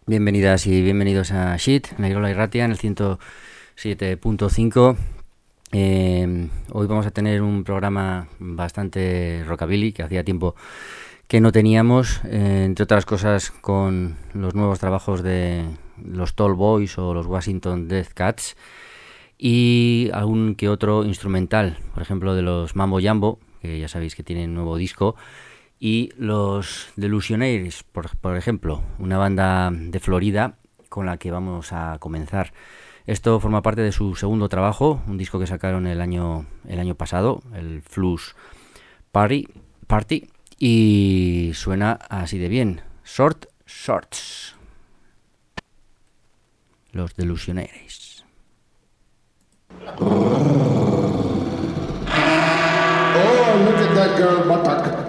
Bienvenidas y bienvenidos a Shit, Nairola y Ratia en el 107.5. Hoy vamos a tener un programa bastante rockabilly, que hacía tiempo que no teníamos, entre otras cosas con los nuevos trabajos de los Tall Boys o los Washington Death Cats y algún que otro instrumental, por ejemplo de los Mambo Jambo, que ya sabéis que tienen nuevo disco, y los Delusionaires, por ejemplo, una banda de Florida con la que vamos a comenzar. Esto forma parte de su segundo trabajo, un disco que sacaron el año pasado, el Flux Party, y suena así de bien. Shorts. Los Delusionaires. Oh, look at that girl buttock.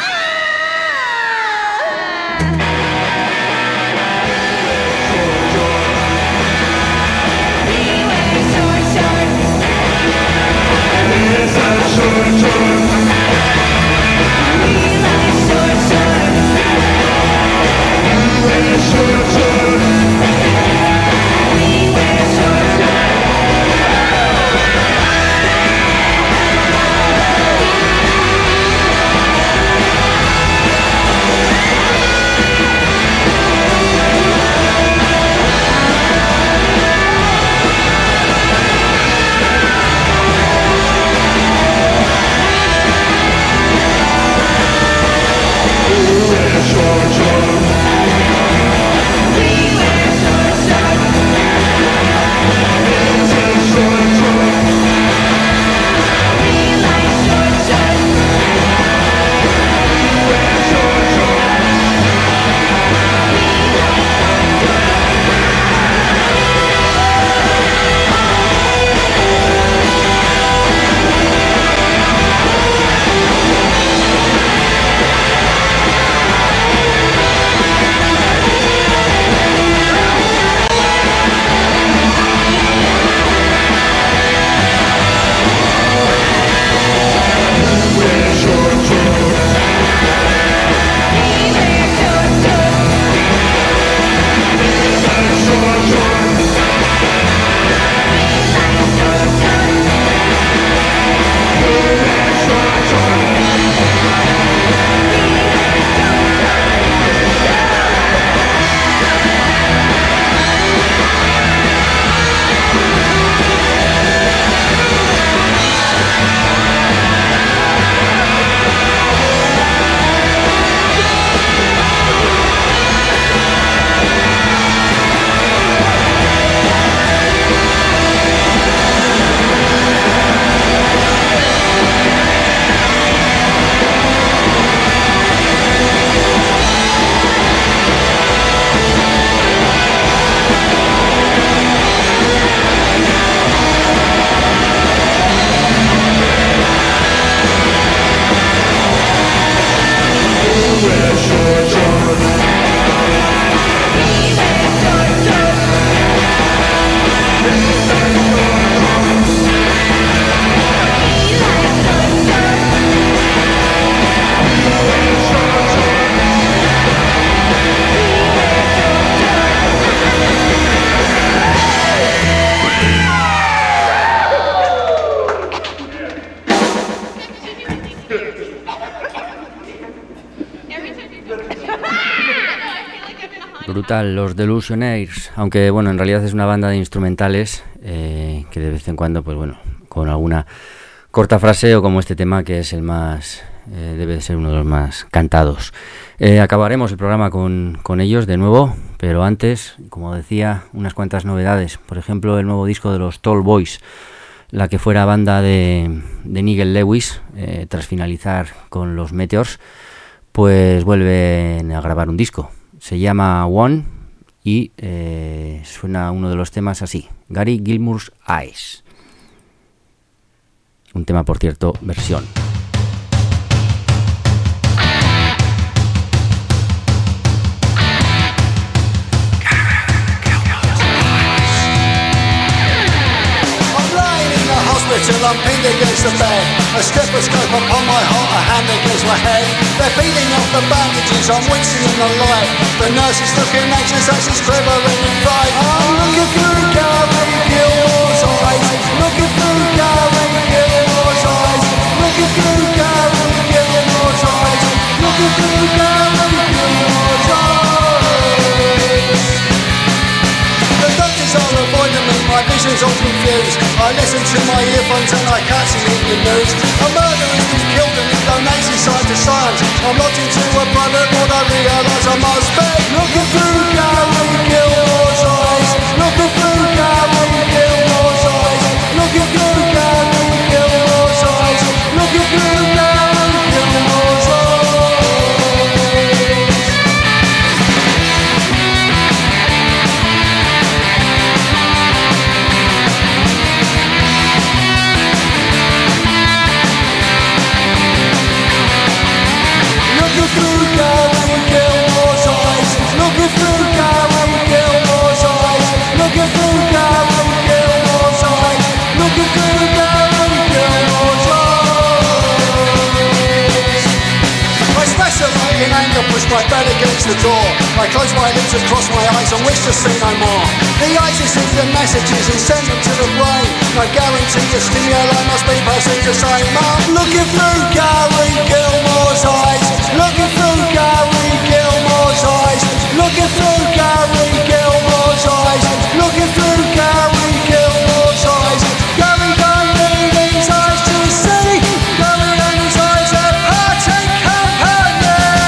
Brutal, los Delusionaires, aunque bueno, en realidad es una banda de instrumentales que de vez en cuando, pues bueno, con alguna corta frase o como este tema que es el más, debe de ser uno de los más cantados. Acabaremos el programa con ellos de nuevo, pero antes, como decía, unas cuantas novedades. Por ejemplo, el nuevo disco de los Tall Boys, la que fuera banda de Nigel Lewis, tras finalizar con los Meteors, pues vuelven a grabar un disco. Se llama One y suena uno de los temas así, Gary Gilmour's Eyes. Un tema, por cierto, versión. I'm lying in the hospital I'm pinned against the bed. A stethoscope upon my heart, a hand against my head. They're peeling off the bandages, I'm wincing in the light. The nurse is looking anxious as she's quivering in fright. I'm looking through Gary Gilmore's eyes. Looking through Gary Gilmore's eyes. Looking through Gary Gilmore's eyes. Looking through Gary Gilmore's eyes. The doctors are avoiding me, my vision's all confused. I listen to my earphones and I can't see the news. A murder has been killed and it donates inside to science. I'm locked into a private world, I realise I must be looking through Gary Gilmore's eyes. Looking through Gary Gilmore's eyes. Looking through Gary Gilmore's eyes. Looking through Gary Gilmore's eyes. Looking through Gary Gilmore's eyes. Looking through Gary Gilmore's eyes. Looking through Gary Gilmore's eyes. Looking through Gary Gilmore's eyes. I smash the light in anger, push my bed against the door. I close my lips and cross my eyes and wish to see no more. The eyes receive the messages and send them to the brain. No guarantee the stimuli must be perceived the same. I'm looking through Gary Gilmore's eyes. Looking through Gary Gilmore's eyes. Looking through Gary Gilmore's eyes. Looking through Gary Gilmore's eyes. Gary don't need his eyes to see. Gary and his eyes are parting company.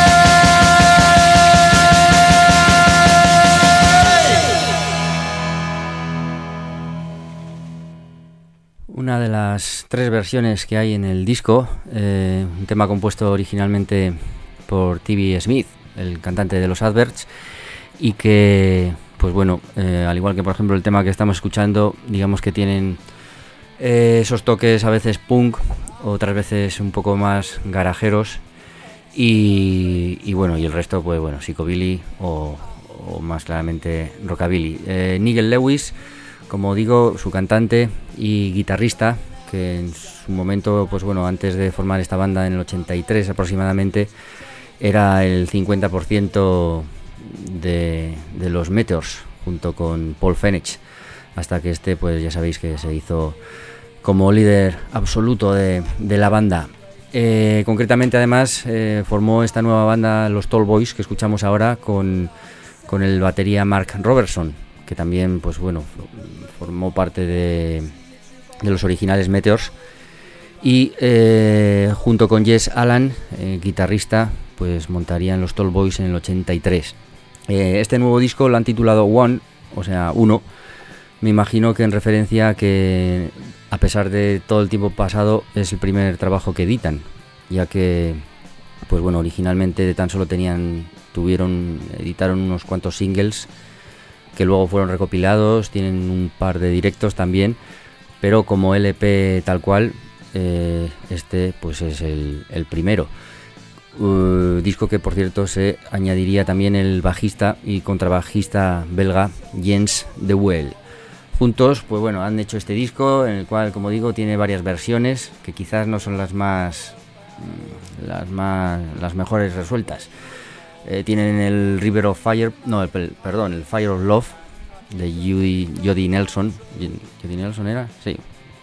Una de las tres versiones que hay en el disco, un tema compuesto originalmente por T.B. Smith, el cantante de los Adverts, y que, pues bueno, al igual que por ejemplo el tema que estamos escuchando, digamos que tienen esos toques a veces punk, otras veces un poco más garajeros, y bueno, y el resto, pues bueno, psychobilly o más claramente rockabilly. Nigel Lewis, como digo, su cantante y guitarrista, que en su momento, pues bueno, antes de formar esta banda en el 83 aproximadamente, era el 50% de los Meteors, junto con Paul Fenech, hasta que este, pues ya sabéis que se hizo como líder absoluto de la banda. Concretamente, además, formó esta nueva banda, los Tall Boys, que escuchamos ahora, con el batería Mark Robertson, que también, pues bueno, formó parte de los originales Meteors, y junto con Jess Allen, guitarrista, pues montarían los Tall Boys en el 83. Este nuevo disco lo han titulado One, o sea, uno. Me imagino que en referencia a que, a pesar de todo el tiempo pasado, es el primer trabajo que editan, ya que, pues bueno, originalmente tan solo editaron unos cuantos singles que luego fueron recopilados, tienen un par de directos también, pero como LP tal cual, este pues es el primero. Disco que, por cierto, se añadiría también el bajista y contrabajista belga Jens de Waal. Juntos, pues bueno, han hecho este disco, en el cual, como digo, tiene varias versiones que quizás no son las mejores resueltas. Tienen el River of Fire, el Fire of Love de Jody Nelson. ¿Jody Nelson era? Sí.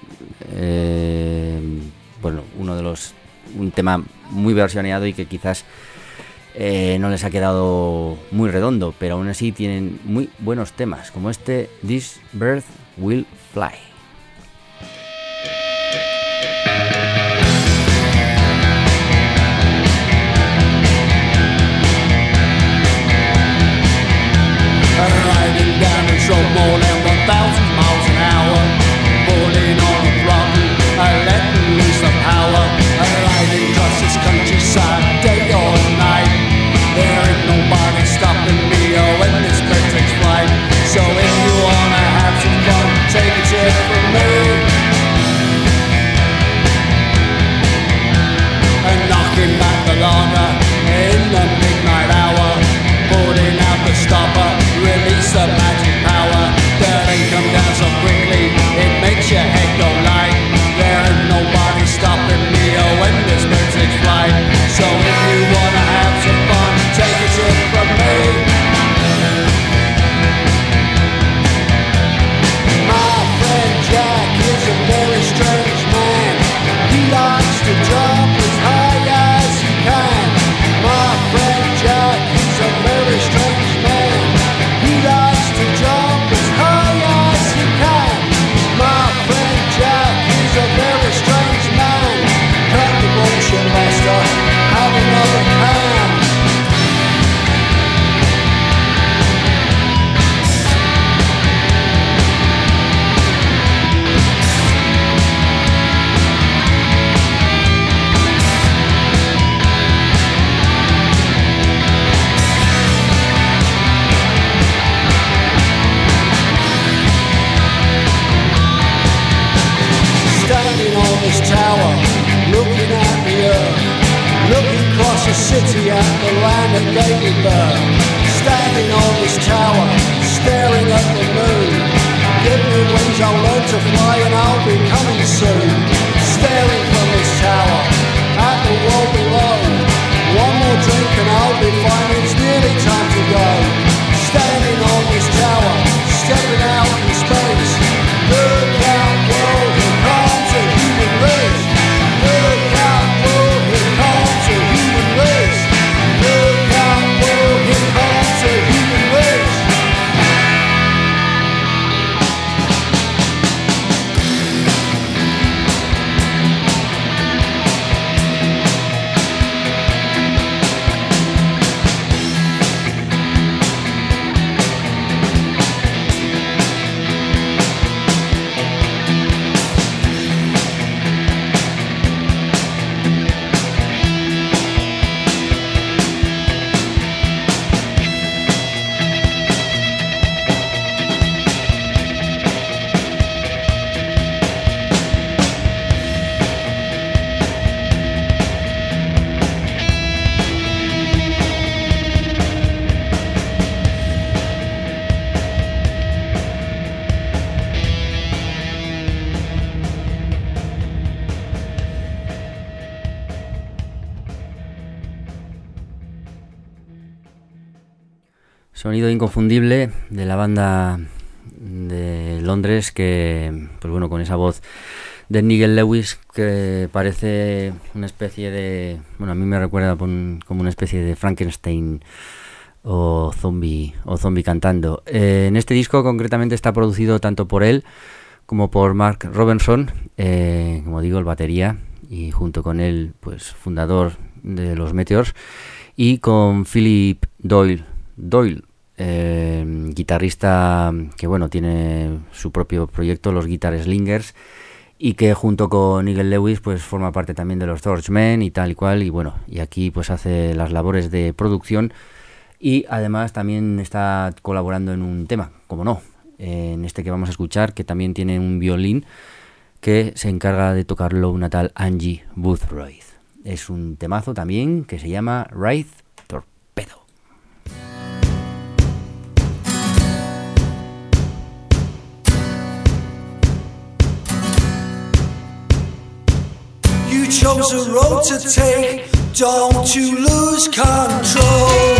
Bueno, un tema muy versioneado y que quizás no les ha quedado muy redondo, pero aún así tienen muy buenos temas, como este This Bird Will Fly. Riding down the road more than 1,000 miles an hour, pulling on the throttle, letting loose the power. Riding across this countryside, day or night. There ain't nobody stopping me when this bird takes flight. So if you wanna have some fun, take a tip from me. And knocking back the lager in the midnight hour, putting out the stopper, release the magic power. city at the land that gave me birth. Standing on this tower, staring at the moon. Give me wings, I'll learn to fly and I'll be coming soon. Staring from this tower, at the world below. One more drink and I'll be fine, it's nearly time to go. Standing on this tower, stepping out in space. Look out world, here comes a human race. Look out world, here comes a human race. Look out world, here comes a human race. Sonido inconfundible de la banda de Londres que, pues bueno, con esa voz de Nigel Lewis que parece una especie de, bueno, a mí me recuerda como una especie de Frankenstein o zombie cantando. En este disco concretamente está producido tanto por él como por Mark Robinson, como digo, el batería, y junto con él, pues fundador de los Meteors, y con Philip Doyle, guitarrista que bueno tiene su propio proyecto, los Guitar Slingers, y que junto con Nigel Lewis pues forma parte también de los Torchmen y tal y cual, y bueno, y aquí pues hace las labores de producción y además también está colaborando en un tema, como no, en este que vamos a escuchar, que también tiene un violín que se encarga de tocarlo una tal Angie Boothroyd. Es un temazo también que se llama Wraith Torpedo. You chose a road to take, don't you lose control.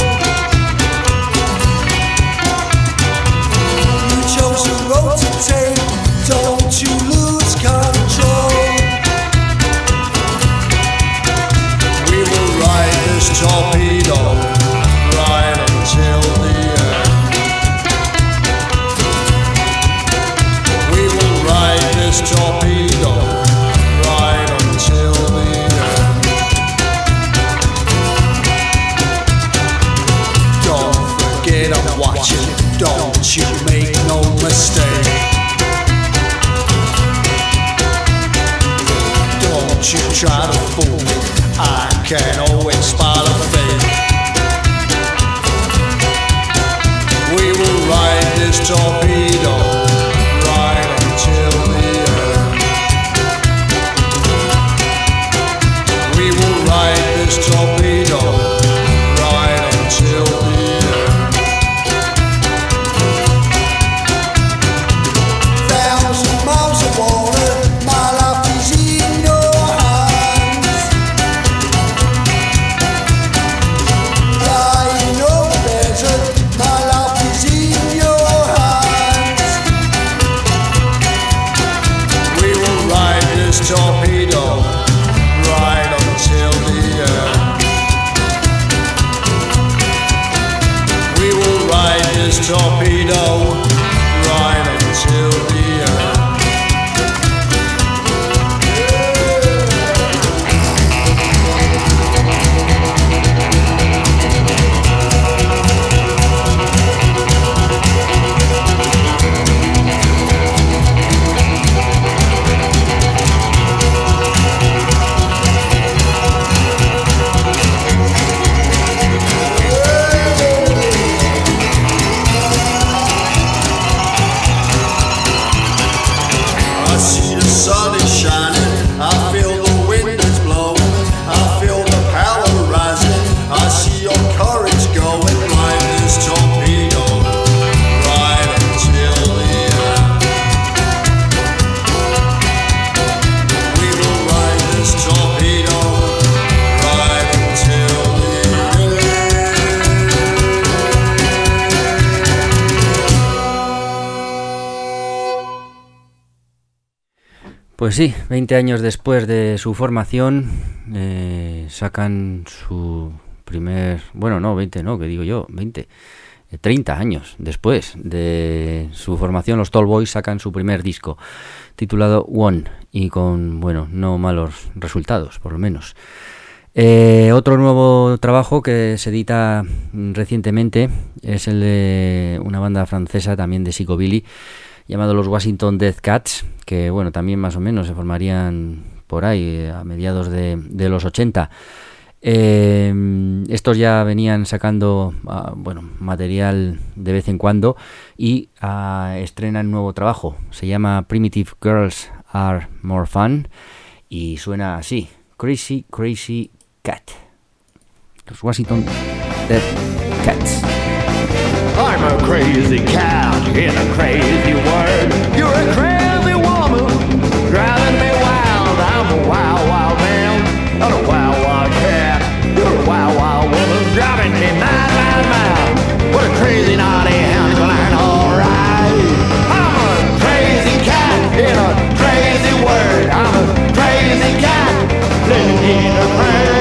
You chose a road to take, don't you lose control. We will ride this torpedo right until the end. We will ride this torpedo right until the end. Don't forget I'm watching, don't you make no mistake. Don't you try to fool me, I can always spot a fake. We will ride this torpedo right until the end. We will ride this torpedo right until the end. 1,000 miles of water, my life is in your hands. Pues sí, 20 años después de su formación, sacan su primer... Bueno, no, 20 no, que digo yo, 20. 30 años después de su formación, los Tall Boys sacan su primer disco, titulado One, y con, bueno, no malos resultados, por lo menos. Otro nuevo trabajo que se edita recientemente es el de una banda francesa también de psychobilly, llamado los Washington Death Cats, que bueno, también más o menos se formarían por ahí a mediados de los 80. Estos ya venían sacando bueno, material de vez en cuando y estrenan nuevo trabajo. Se llama Primitive Girls Are More Fun y suena así: Crazy Crazy Cat. Los Washington Death Cats. I'm a crazy cat in a crazy world. You're a crazy woman, driving me wild. I'm a wild, wild man, not a wild, wild cat. You're a wild, wild woman, driving me mad, mad, mad. What a crazy naughty hound, gonna hang alright. I'm a crazy cat in a crazy world. I'm a crazy cat living in a crazy.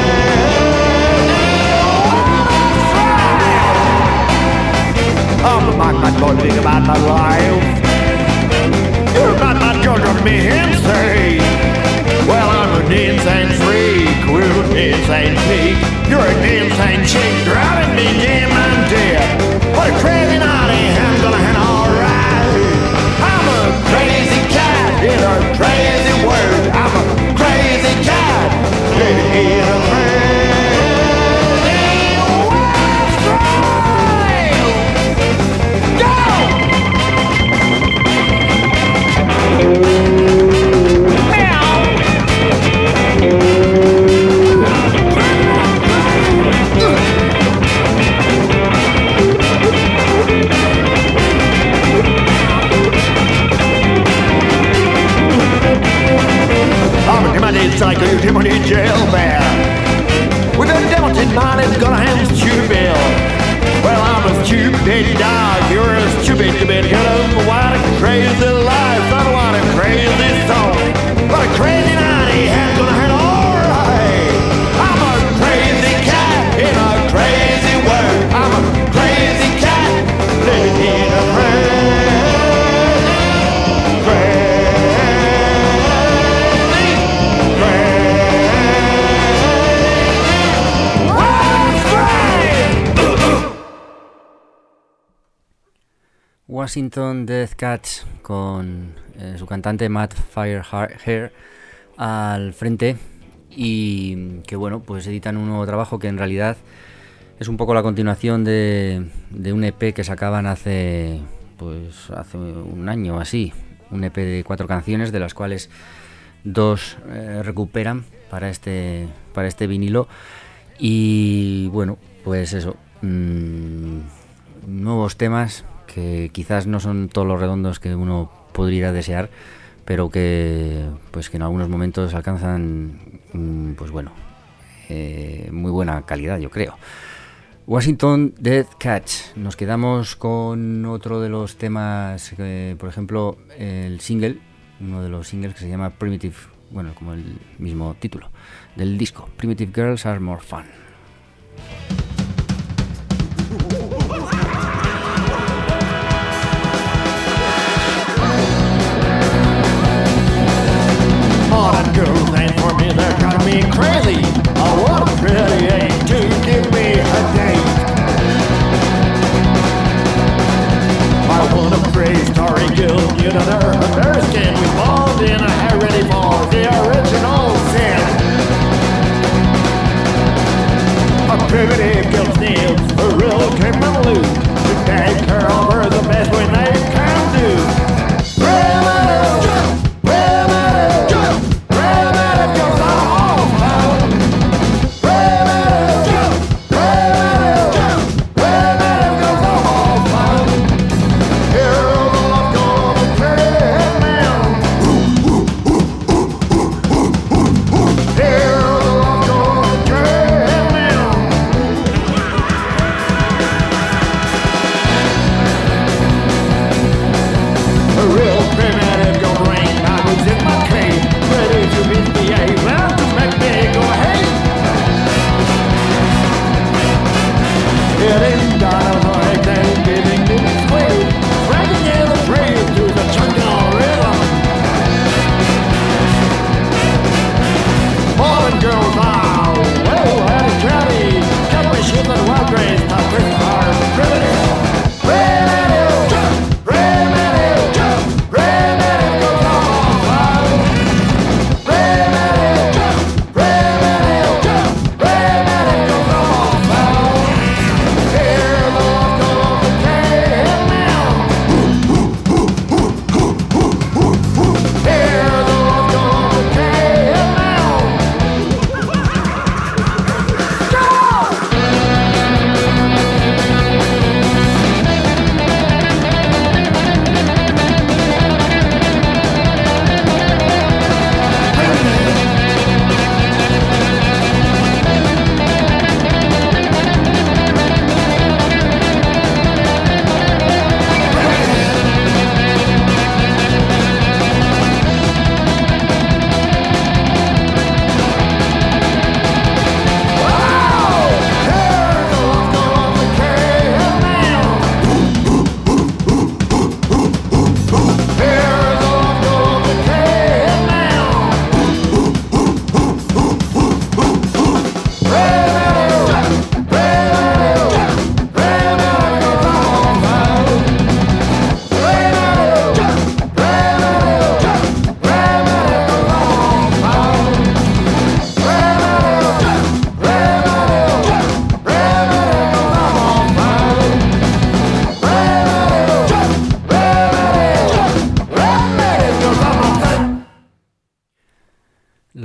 I'm not going to think about my life. You're about my children be insane. Well, I'm an insane freak with an insane peak. You're an insane chick driving me demon dead. What a crazy naughty I'm gonna hand alright. I'm a crazy cat in a crazy world. I'm a crazy cat in a crazy. Psycho, you demon jail bear. With a demonted mind, it's gonna hand stupid bill. Well, I'm a stupid dog, you're a stupid kid. Get up, what a crazy life, not what a crazy song. What a crazy night, he had gonna hand alright. I'm a crazy cat in a crazy world. I'm a crazy cat living in a crazy. Washington Death Cats con su cantante Matt Firehair al frente, y que bueno, pues editan un nuevo trabajo que en realidad es un poco la continuación de un EP que sacaban hace un año así, un EP de 4 canciones, de las cuales 2 recuperan para este vinilo. Y bueno, pues eso, nuevos temas que quizás no son todos los redondos que uno podría desear, pero que en algunos momentos alcanzan pues bueno, muy buena calidad, yo creo. Washington Death Cats. Nos quedamos con otro de los temas, por ejemplo, el single, uno de los singles que se llama Primitive, bueno, como el mismo título del disco, Primitive Girls Are More Fun. Modern girls ain't for me, they're driving me crazy. I want a pretty ain't to give me a date. I want a pretty starry girl, you know her skin. We balled in a hair ready for the original sin. A primitive girl sniffs a real criminal loot. To take her over the best way they can do.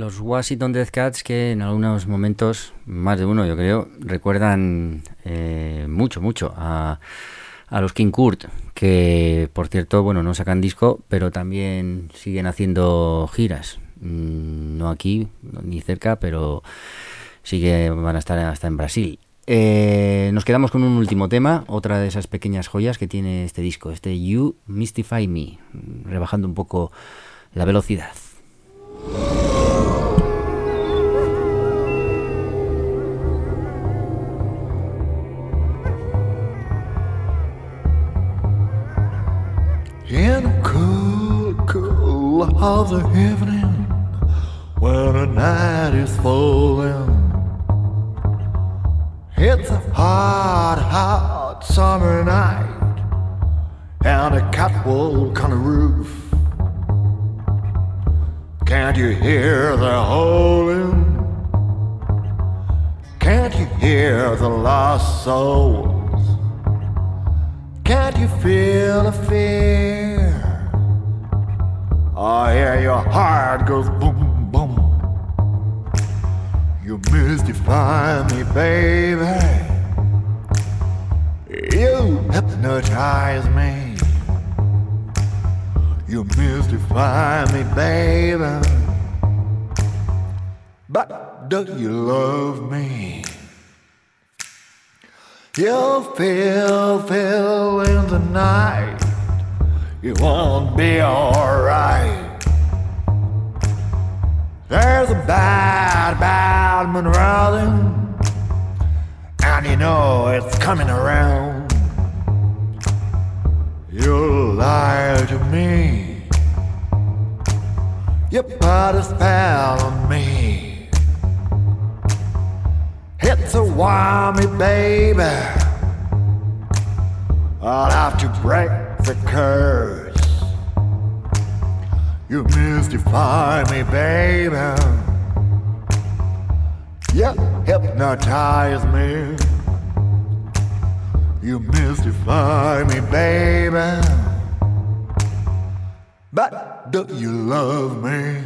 Los Washington Death Cats, que en algunos momentos, más de uno yo creo, recuerdan mucho a los King Kurt, que por cierto, bueno, no sacan disco, pero también siguen haciendo giras. No aquí, ni cerca, pero sí que van a estar hasta en Brasil. Nos quedamos con un último tema, otra de esas pequeñas joyas que tiene este disco, este You Mystify Me, rebajando un poco la velocidad. In a cool, cool of the evening, when the night is falling, it's a hot, hot summer night, and a catwalk on the roof. Can't you hear the howling? Can't you hear the lost souls? Can't you feel the fear? I hear your heart goes boom, boom. You mystify me, baby. You hypnotize me. You mystify me, baby. But do you love me? You feel in the night, you won't be alright. There's a bad man running, and you know it's coming around. You lie to me, you put a spell on me. It's a whammy, baby. I'll have to break the curse. You mystify me, baby. You hypnotize me. You mystify me, baby. But do you love me?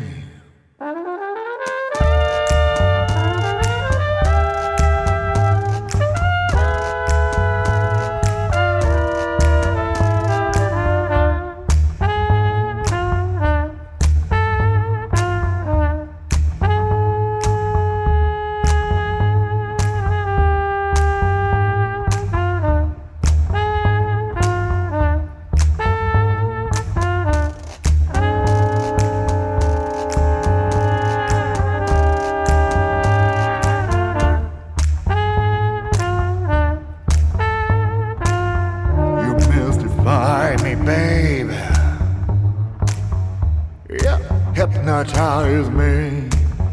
Hypnotize me.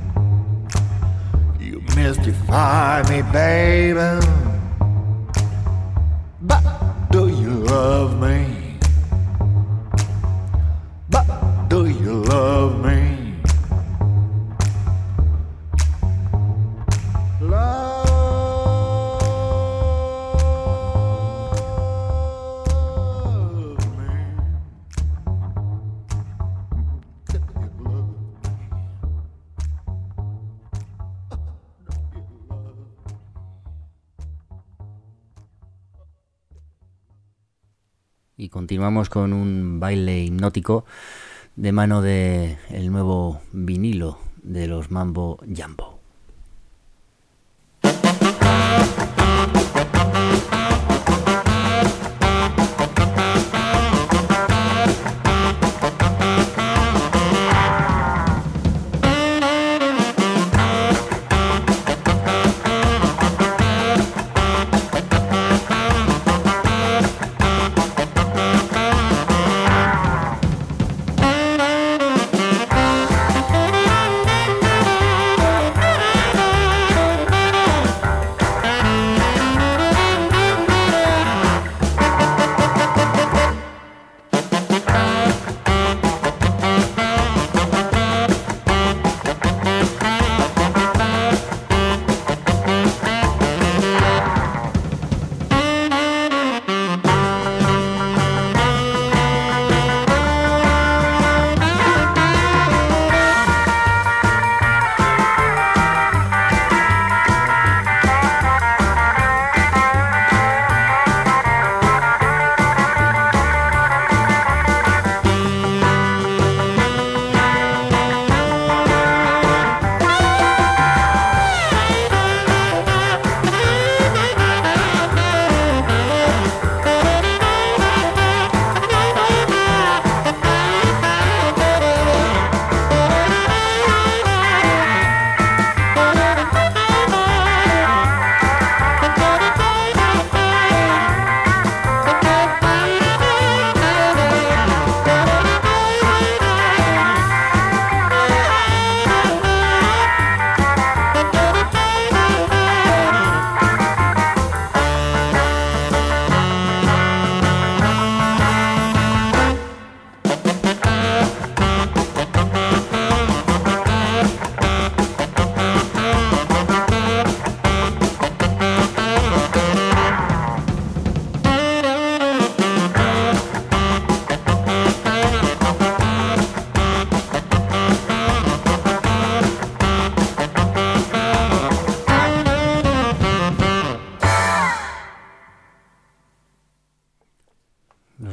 You mystify me, baby. But do you love me? But do you love me? Y continuamos con un baile hipnótico de mano de el nuevo vinilo de los Mambo Jambo.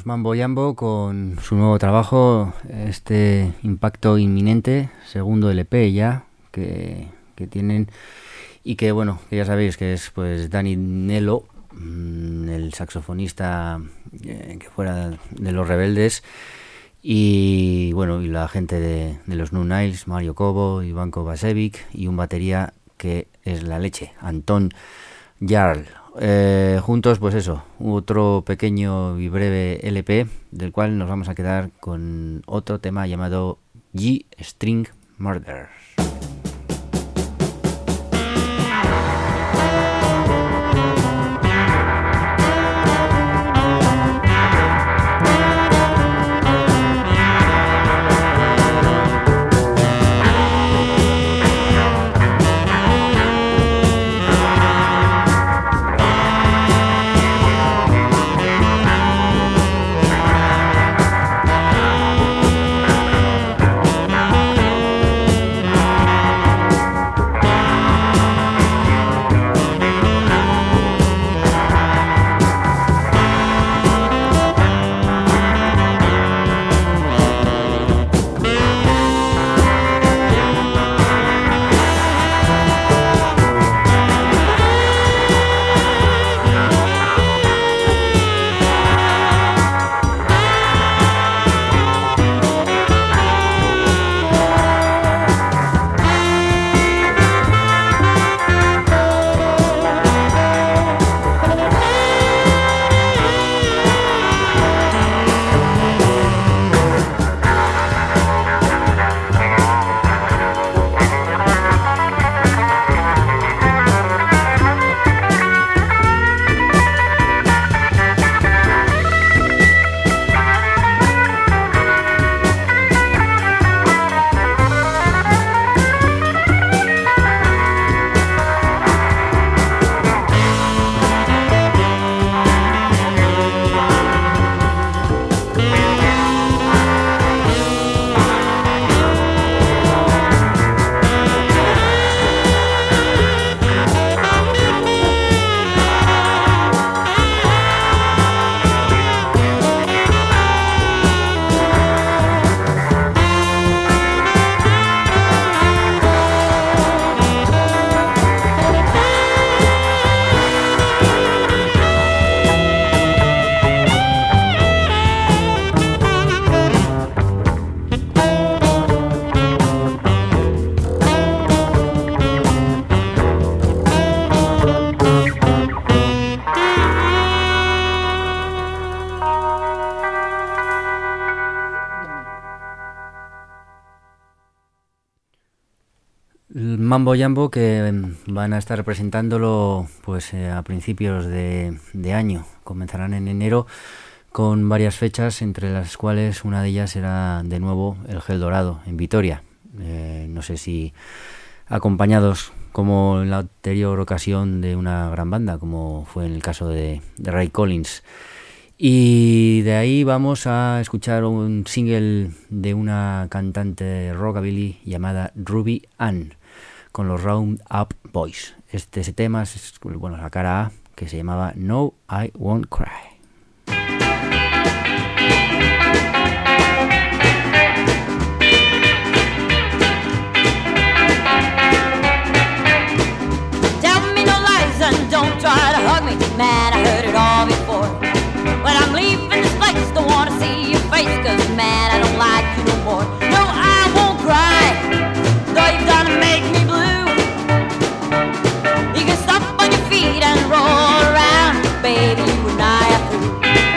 los Mambo Jambo con su nuevo trabajo, este Impacto Inminente, segundo LP ya que tienen, y que bueno, que ya sabéis que es pues Danny Nello, el saxofonista que fuera de Los Rebeldes, y bueno, y la gente de los New Niles, Mario Cobo, Iván Kovacevic, y un batería que es la leche, Anton Jarl. Juntos, pues eso, otro pequeño y breve LP del cual nos vamos a quedar con otro tema llamado G-String Murder. Mambo Jambo que van a estar presentándolo pues a principios de año. Comenzarán en enero con varias fechas, entre las cuales una de ellas será de nuevo el Gel Dorado en Vitoria. No sé si acompañados como en la anterior ocasión de una gran banda, como fue en el caso de Ray Collins. Y de ahí vamos a escuchar un single de una cantante rockabilly llamada Ruby Ann, con los Roundup Boys. Este tema es, bueno, la cara A, que se llamaba No, I Won't Cry. Tell me no lies and don't try to hug me. Man, I heard it all before. When I'm leaving this place, don't wanna see your face, 'cause man, I don't like you no more. No, I won't cry, though you've done to make me blue. You can stop on your feet and roll around, baby, you and I are through.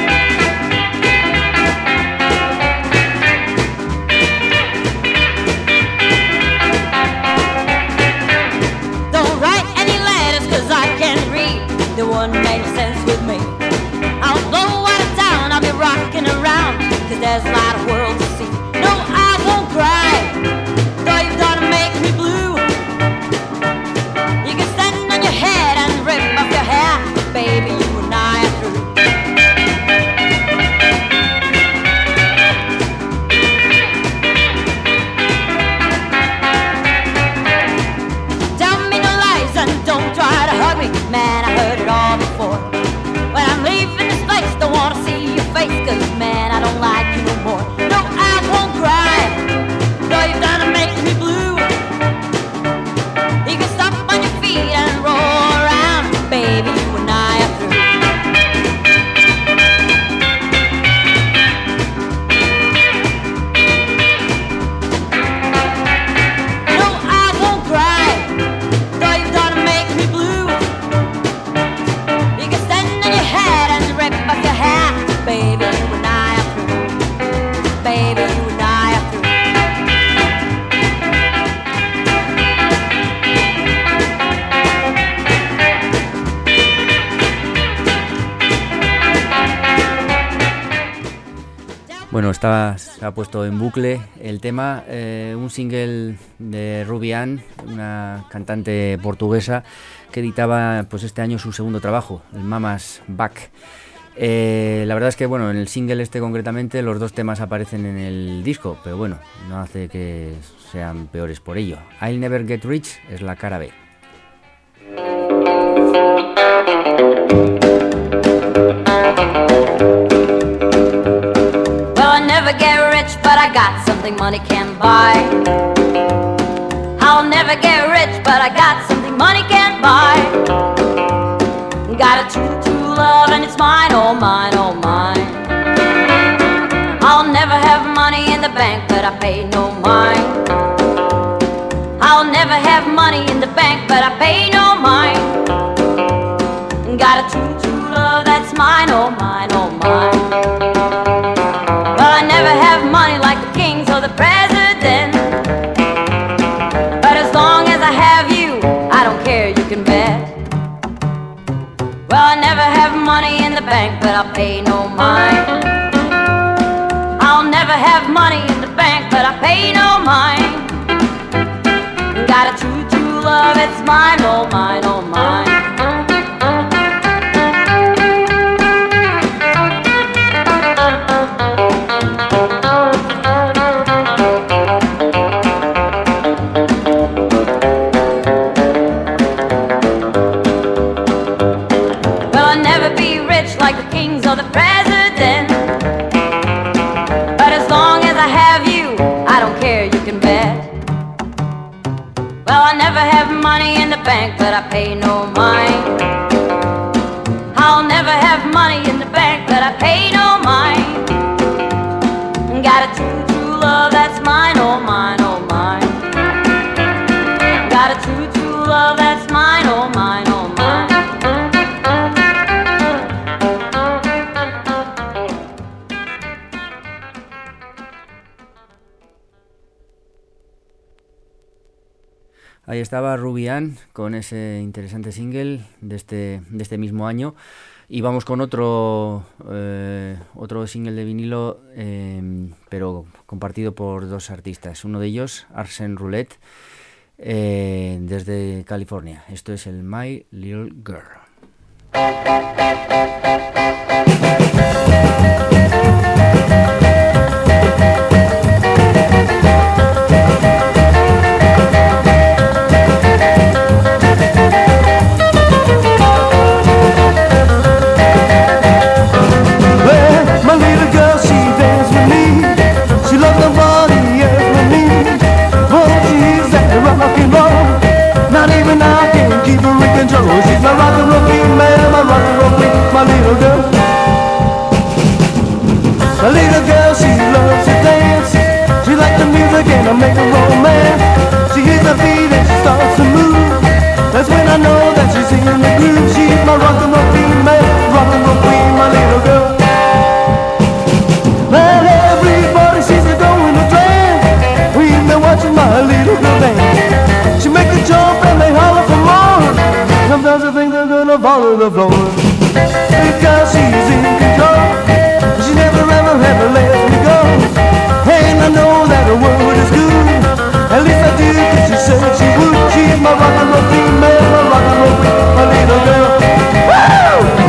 Don't write any letters, 'cause I can't read. The one made sense with me. I'll blow out of town, I'll be rocking around, 'cause there's a lot of world to see. No, I won't cry, though you've done to make me blue. You can stand on your head and rip off your hair, baby, you and I are through. Tell me no lies and don't try to hug me. Man, I heard it all before. When I'm leaving this place, don't wanna see your face, 'cause man, baby, you and I are through. Bueno, se ha puesto en bucle el tema, un single de Ruby Ann, una cantante portuguesa que editaba pues este año su segundo trabajo, el Mama's Back. La verdad es que bueno, en el single este concretamente los dos temas aparecen en el disco, pero bueno, no hace que sean peores por ello. I'll Never Get Rich es la cara B. But I got something money can't buy. I'll never get rich, but I got something money can't buy. Got a true love and it's mine, oh mine, oh mine. I'll never have money in the bank, but I pay no mind. I'll never have money in the bank, but I pay no mind. Got a true love that's mine, oh mine, oh mine. I never have money like the kings or the president, but as long as I have you, I don't care, you can bet. Well, I never have money in the bank, but I'll pay no mind. I'll never have money in the bank, but I pay no mind. Got a true love, it's mine, oh mine, oh mine. But I pay no mind. I'll never have money in the bank, but I pay no mind. Got a true love that's mine, oh mine, oh mine. Got a true love that's mine, oh mine, oh mine. Ahí estaba Ruby Ann con ese interesante single de este mismo año. Y vamos con otro single de vinilo, pero compartido por dos artistas. Uno de ellos, Arsène Roulette, desde California. Esto es el My Little Girl. Not even I can keep her in control. She's my rock and roll female, my rock and roll queen, my little girl. My little girl, she loves to dance. She likes the music and I make her romance. She hears the beat and she starts to move. That's when I know that she's in the groove. She's my rock and roll female, rock and roll queen, my little girl. Well, everybody seems to go in a trance. We've been watching my little girl dance. She make a jump and they holler for more. Sometimes I think they're gonna fall to the floor. Because she's in control. She never ever ever lets me go. And I know that the world is good. At least I do, cause she said she would. She's my rock and roll female, my rock and roll queen, my little girl. Woo!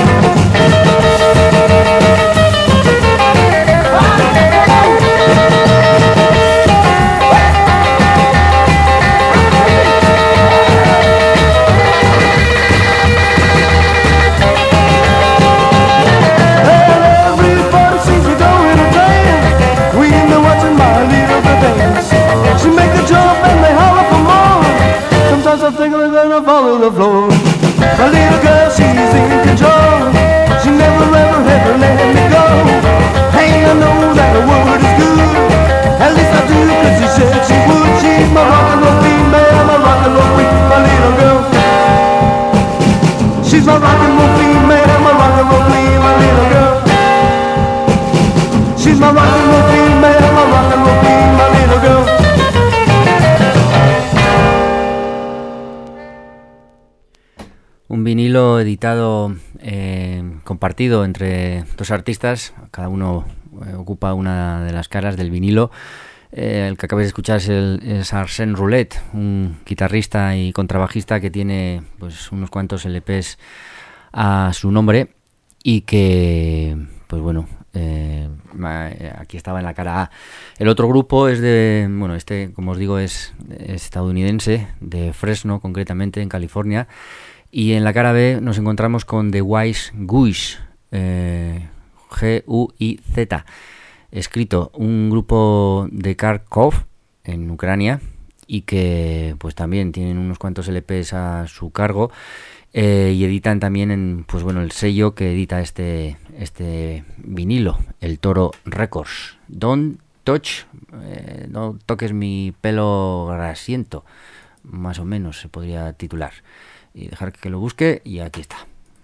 editado, compartido entre dos artistas, cada uno ocupa una de las caras del vinilo. El que acabáis de escuchar es Arsène Roulette, un guitarrista y contrabajista que tiene pues unos cuantos LPs a su nombre y que, pues bueno, aquí estaba en la cara A. El otro grupo es como os digo, es estadounidense, de Fresno concretamente, en California, y en la cara B nos encontramos con The Wise Guys, G-U-I-Z, escrito, un grupo de Kharkov en Ucrania, y que pues también tienen unos cuantos LPs a su cargo. Y editan también el sello que edita este vinilo, el Toro Records. Don't touch, no toques mi pelo grasiento, más o menos se podría titular. Y dejar que lo busque, y aquí está.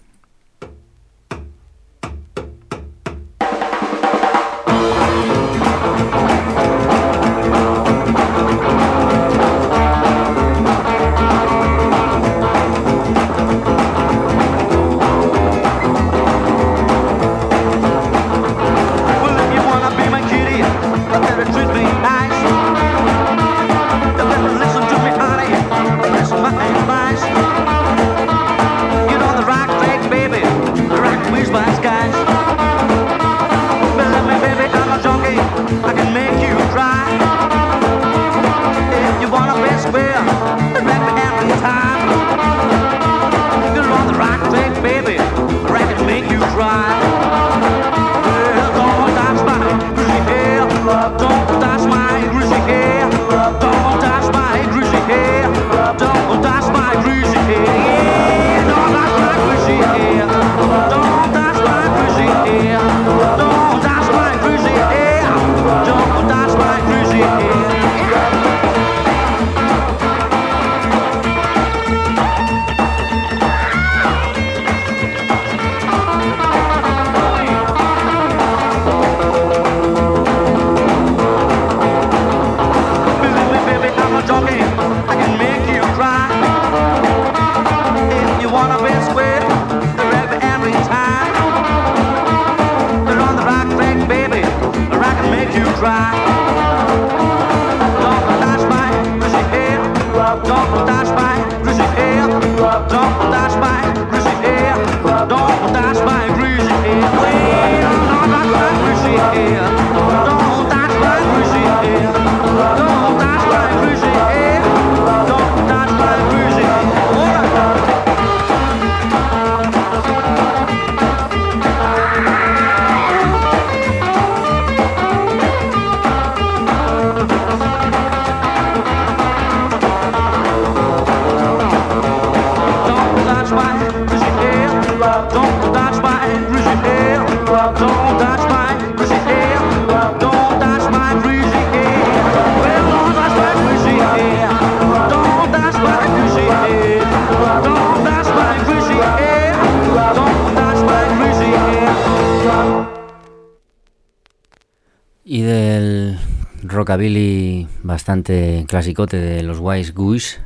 Y del rockabilly bastante clasicote de los Wise Guys,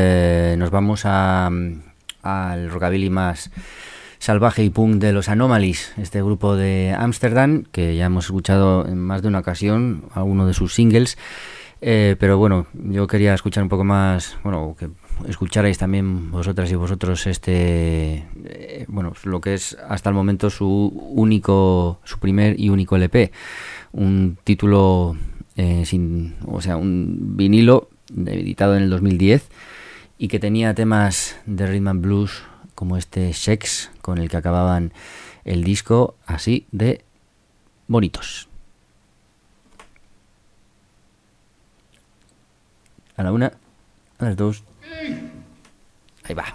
nos vamos al rockabilly más salvaje y punk de los Anomalies, este grupo de Ámsterdam que ya hemos escuchado en más de una ocasión a uno de sus singles, pero bueno, yo quería escuchar un poco más, que escucharais también vosotras y vosotros lo que es hasta el momento su primer y único LP, un título un vinilo editado en el 2010 y que tenía temas de rhythm and blues como este Sex, con el que acababan el disco, así de bonitos. A la una, a las dos. Ahí va.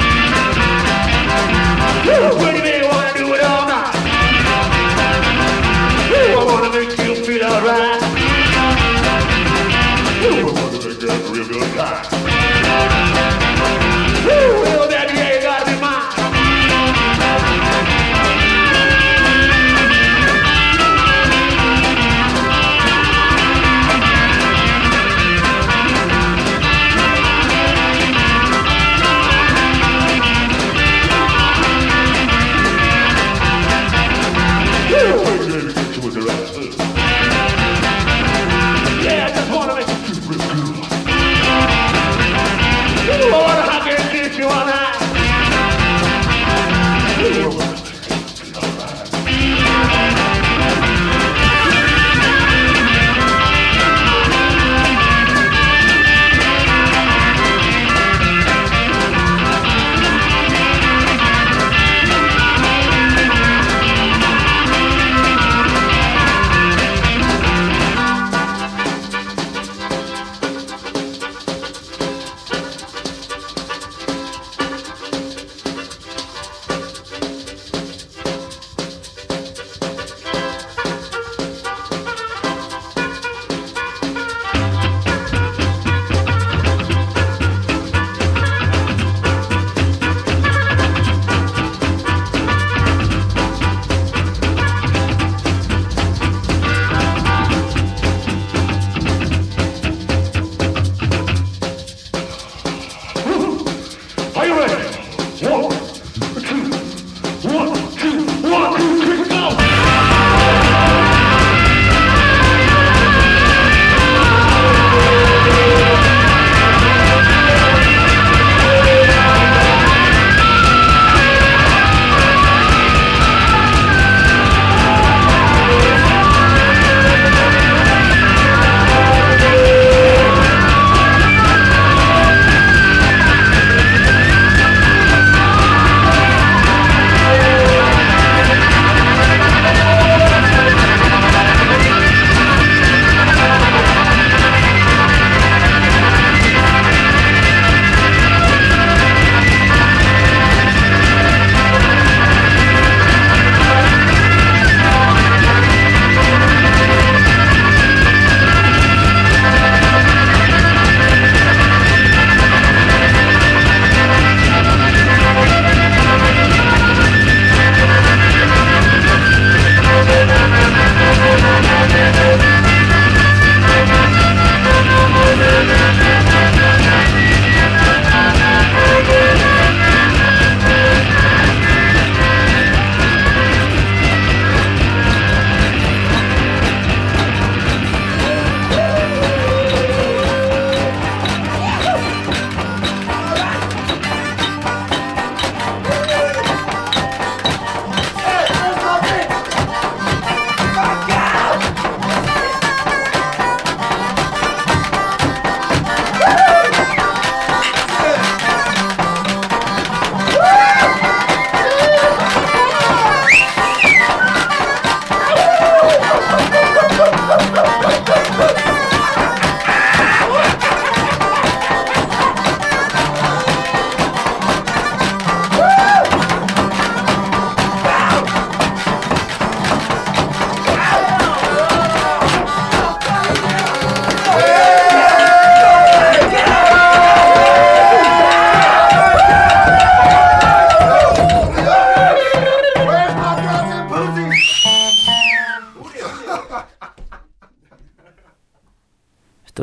What do you mean, wanna do it all night?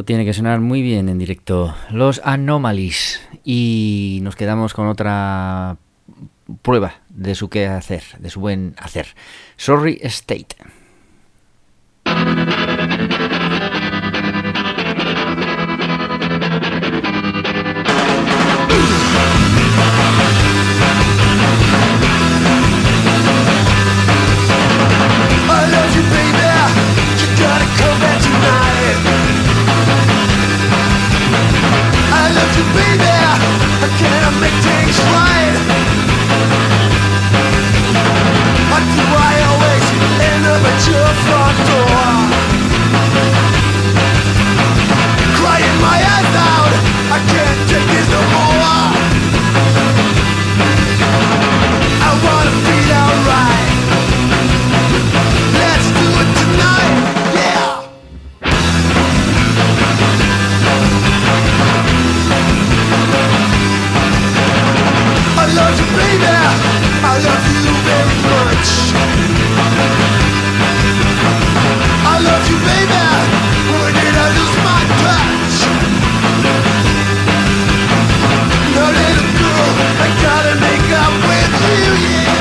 Esto tiene que sonar muy bien en directo. Los Anomalies. Y nos quedamos con otra prueba de su qué hacer, de su buen hacer. Sorry State. I love you, baby. You gotta come back tonight. I love you, baby. Can I make things right? Why do I always end up at your front door? Crying my eyes out. I can't take this no more. I wanna feel alright. Let's do it tonight, yeah. I love you, baby. I love you very much. I love you, baby. When did I lose my touch? Now, little girl, I gotta make up with you, yeah.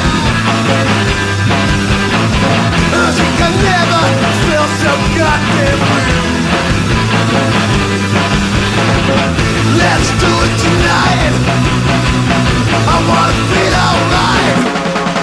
I think I never felt so goddamn real. Let's do it tonight. I wanna feel alright.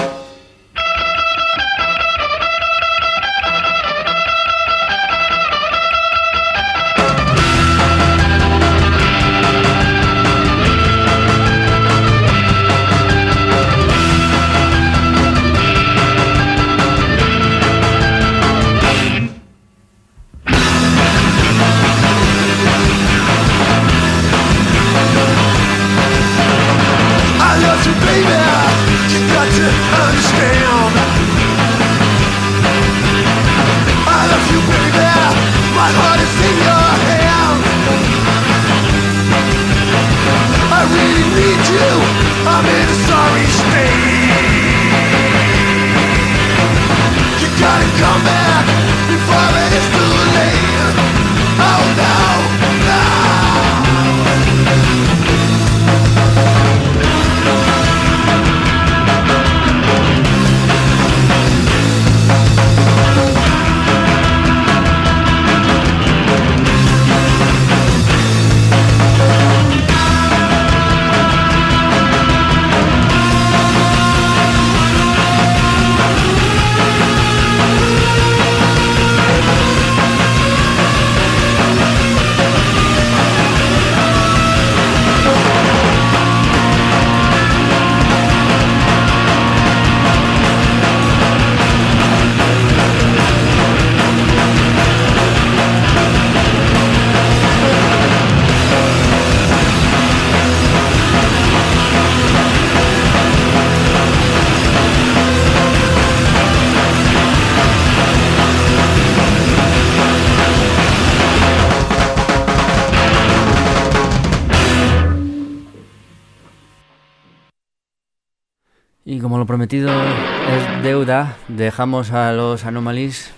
Y como lo prometido es deuda, dejamos a los Anomalies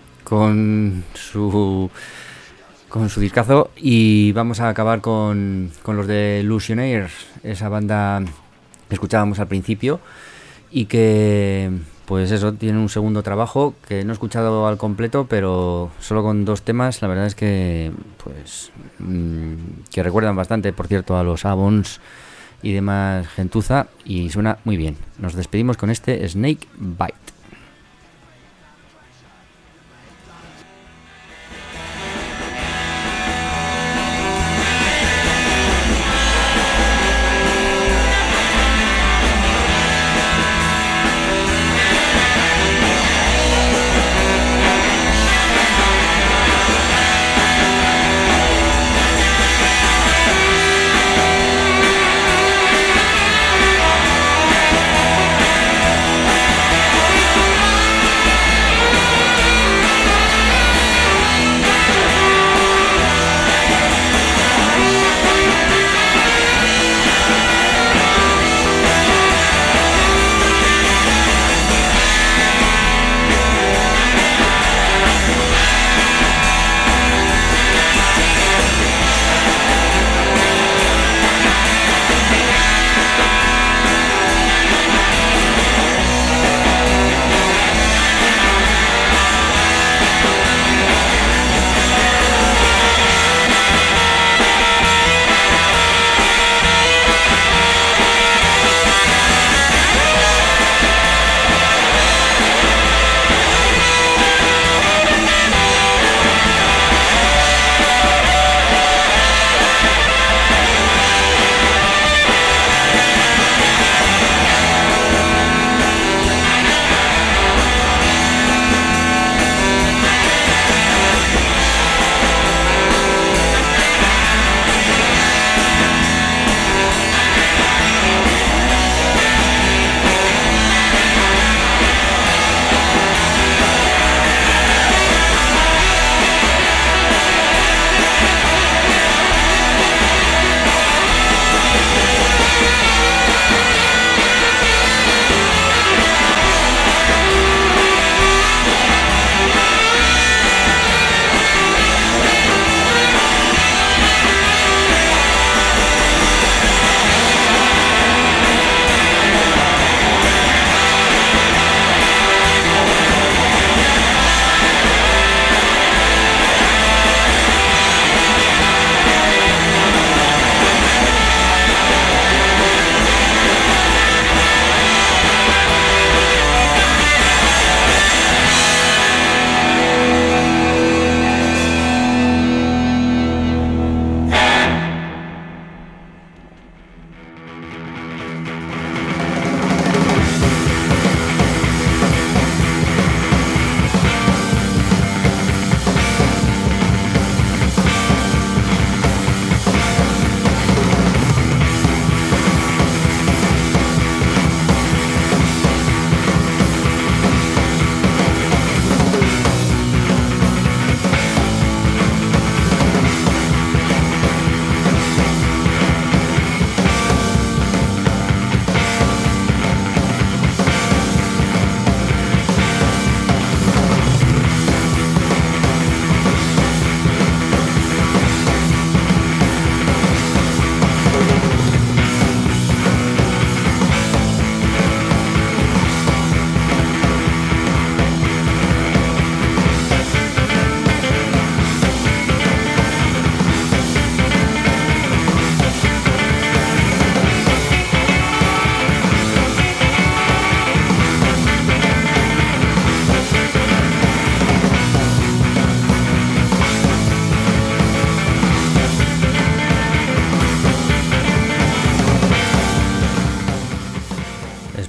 con su discazo y vamos a acabar con los de Illusionaires, esa banda que escuchábamos al principio y que, pues eso, tiene un segundo trabajo que no he escuchado al completo, pero solo con 2 temas, la verdad es que, pues, que recuerdan bastante, por cierto, a los Avons y demás gentuza, y suena muy bien. Nos despedimos con este Snake Bite. I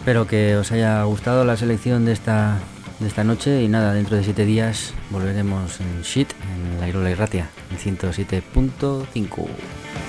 Espero que os haya gustado la selección de esta noche y nada, dentro de 7 días volveremos en Shit, en la Irola Irratia, en 107.5.